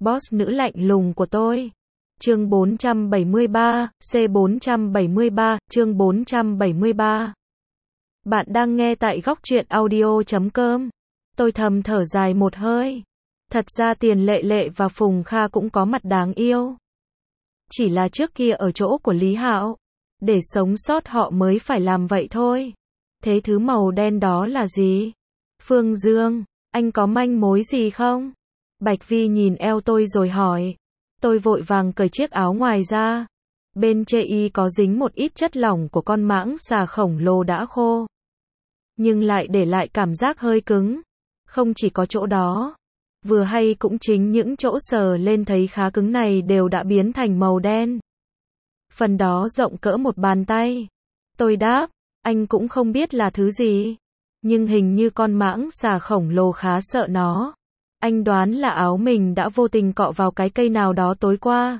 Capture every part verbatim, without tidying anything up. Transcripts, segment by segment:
boss nữ lạnh lùng của tôi. Chương bốn trăm bảy mươi ba, C bốn trăm bảy mươi ba, chương bốn trăm bảy mươi ba. Bạn đang nghe tại góc truyện audio chấm com. Tôi thầm thở dài một hơi. Thật ra Tiền Lệ Lệ và Phùng Kha cũng có mặt đáng yêu. Chỉ là trước kia ở chỗ của Lý Hạo, để sống sót họ mới phải làm vậy thôi. Thế thứ màu đen đó là gì? Phương Dương, anh có manh mối gì không? Bạch Vi nhìn eo tôi rồi hỏi. Tôi vội vàng cởi chiếc áo ngoài ra. Bên chê y có dính một ít chất lỏng của con mãng xà khổng lồ đã khô, nhưng lại để lại cảm giác hơi cứng. Không chỉ có chỗ đó, vừa hay cũng chính những chỗ sờ lên thấy khá cứng này đều đã biến thành màu đen. Phần đó rộng cỡ một bàn tay. Tôi đáp, anh cũng không biết là thứ gì, nhưng hình như con mãng xà khổng lồ khá sợ nó. Anh đoán là áo mình đã vô tình cọ vào cái cây nào đó tối qua.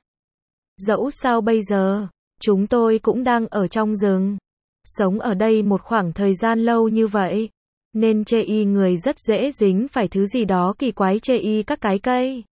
Dẫu sao bây giờ, chúng tôi cũng đang ở trong rừng, sống ở đây một khoảng thời gian lâu như vậy, nên chê y người rất dễ dính phải thứ gì đó kỳ quái chê y các cái cây.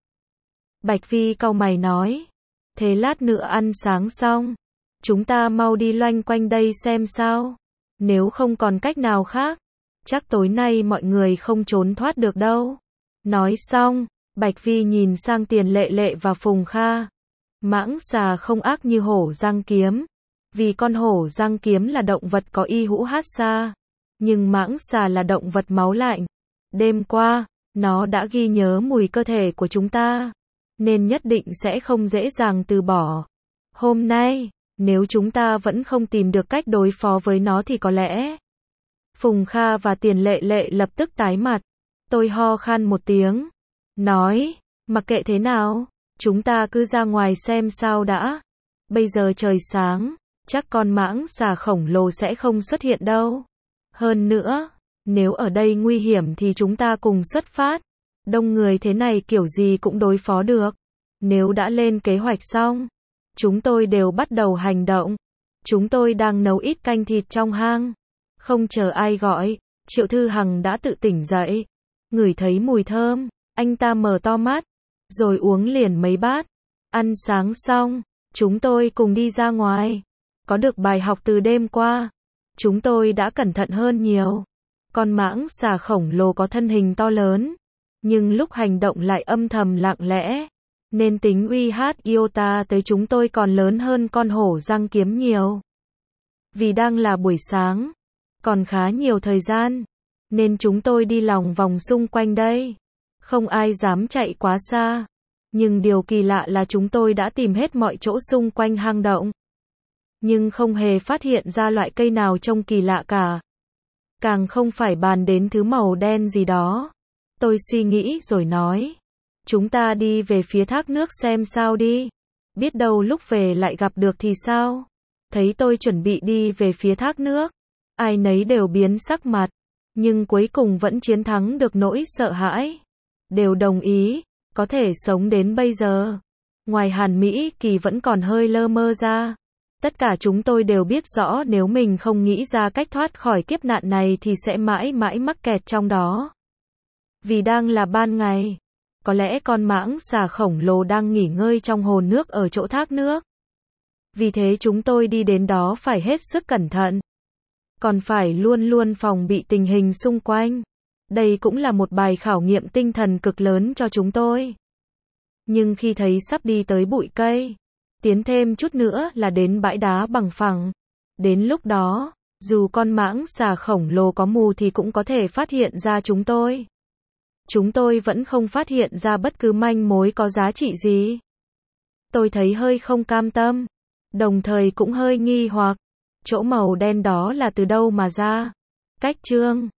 Bạch Vi cau mày nói, thế lát nữa ăn sáng xong, chúng ta mau đi loanh quanh đây xem sao. Nếu không còn cách nào khác, chắc tối nay mọi người không trốn thoát được đâu. Nói xong, Bạch Vi nhìn sang Tiền Lệ Lệ và Phùng Kha. Mãng xà không ác như hổ răng kiếm, vì con hổ răng kiếm là động vật có y hũ hát xa, nhưng mãng xà là động vật máu lạnh. Đêm qua, nó đã ghi nhớ mùi cơ thể của chúng ta, nên nhất định sẽ không dễ dàng từ bỏ. Hôm nay, nếu chúng ta vẫn không tìm được cách đối phó với nó thì có lẽ... Phùng Kha và Tiền Lệ Lệ lập tức tái mặt. Tôi ho khan một tiếng, nói, mặc kệ thế nào, chúng ta cứ ra ngoài xem sao đã. Bây giờ trời sáng, chắc con mãng xà khổng lồ sẽ không xuất hiện đâu. Hơn nữa, nếu ở đây nguy hiểm thì chúng ta cùng xuất phát. Đông người thế này kiểu gì cũng đối phó được. Nếu đã lên kế hoạch xong, chúng tôi đều bắt đầu hành động. Chúng tôi đang nấu ít canh thịt trong hang. Không chờ ai gọi, Triệu Thư Hằng đã tự tỉnh dậy. Ngửi thấy mùi thơm, anh ta mở to mắt, rồi uống liền mấy bát. Ăn sáng xong, chúng tôi cùng đi ra ngoài. Có được bài học từ đêm qua, chúng tôi đã cẩn thận hơn nhiều. Con mãng xà khổng lồ có thân hình to lớn, nhưng lúc hành động lại âm thầm lặng lẽ, nên tính uy hiếp iota tới chúng tôi còn lớn hơn con hổ răng kiếm nhiều. Vì đang là buổi sáng, còn khá nhiều thời gian, nên chúng tôi đi lòng vòng xung quanh đây. Không ai dám chạy quá xa. Nhưng điều kỳ lạ là chúng tôi đã tìm hết mọi chỗ xung quanh hang động, nhưng không hề phát hiện ra loại cây nào trông kỳ lạ cả. Càng không phải bàn đến thứ màu đen gì đó. Tôi suy nghĩ rồi nói, chúng ta đi về phía thác nước xem sao đi. Biết đâu lúc về lại gặp được thì sao? Thấy tôi chuẩn bị đi về phía thác nước, ai nấy đều biến sắc mặt, nhưng cuối cùng vẫn chiến thắng được nỗi sợ hãi. Đều đồng ý, có thể sống đến bây giờ. Ngoài Hàn Mỹ Kỳ vẫn còn hơi lơ mơ ra. Tất cả chúng tôi đều biết rõ nếu mình không nghĩ ra cách thoát khỏi kiếp nạn này thì sẽ mãi mãi mắc kẹt trong đó. Vì đang là ban ngày, có lẽ con mãng xà khổng lồ đang nghỉ ngơi trong hồ nước ở chỗ thác nước. Vì thế chúng tôi đi đến đó phải hết sức cẩn thận, còn phải luôn luôn phòng bị tình hình xung quanh. Đây cũng là một bài khảo nghiệm tinh thần cực lớn cho chúng tôi. Nhưng khi thấy sắp đi tới bụi cây, tiến thêm chút nữa là đến bãi đá bằng phẳng. Đến lúc đó, dù con mãng xà khổng lồ có mù thì cũng có thể phát hiện ra chúng tôi. Chúng tôi vẫn không phát hiện ra bất cứ manh mối có giá trị gì. Tôi thấy hơi không cam tâm, đồng thời cũng hơi nghi hoặc, chỗ màu đen đó là từ đâu mà ra. Cách chương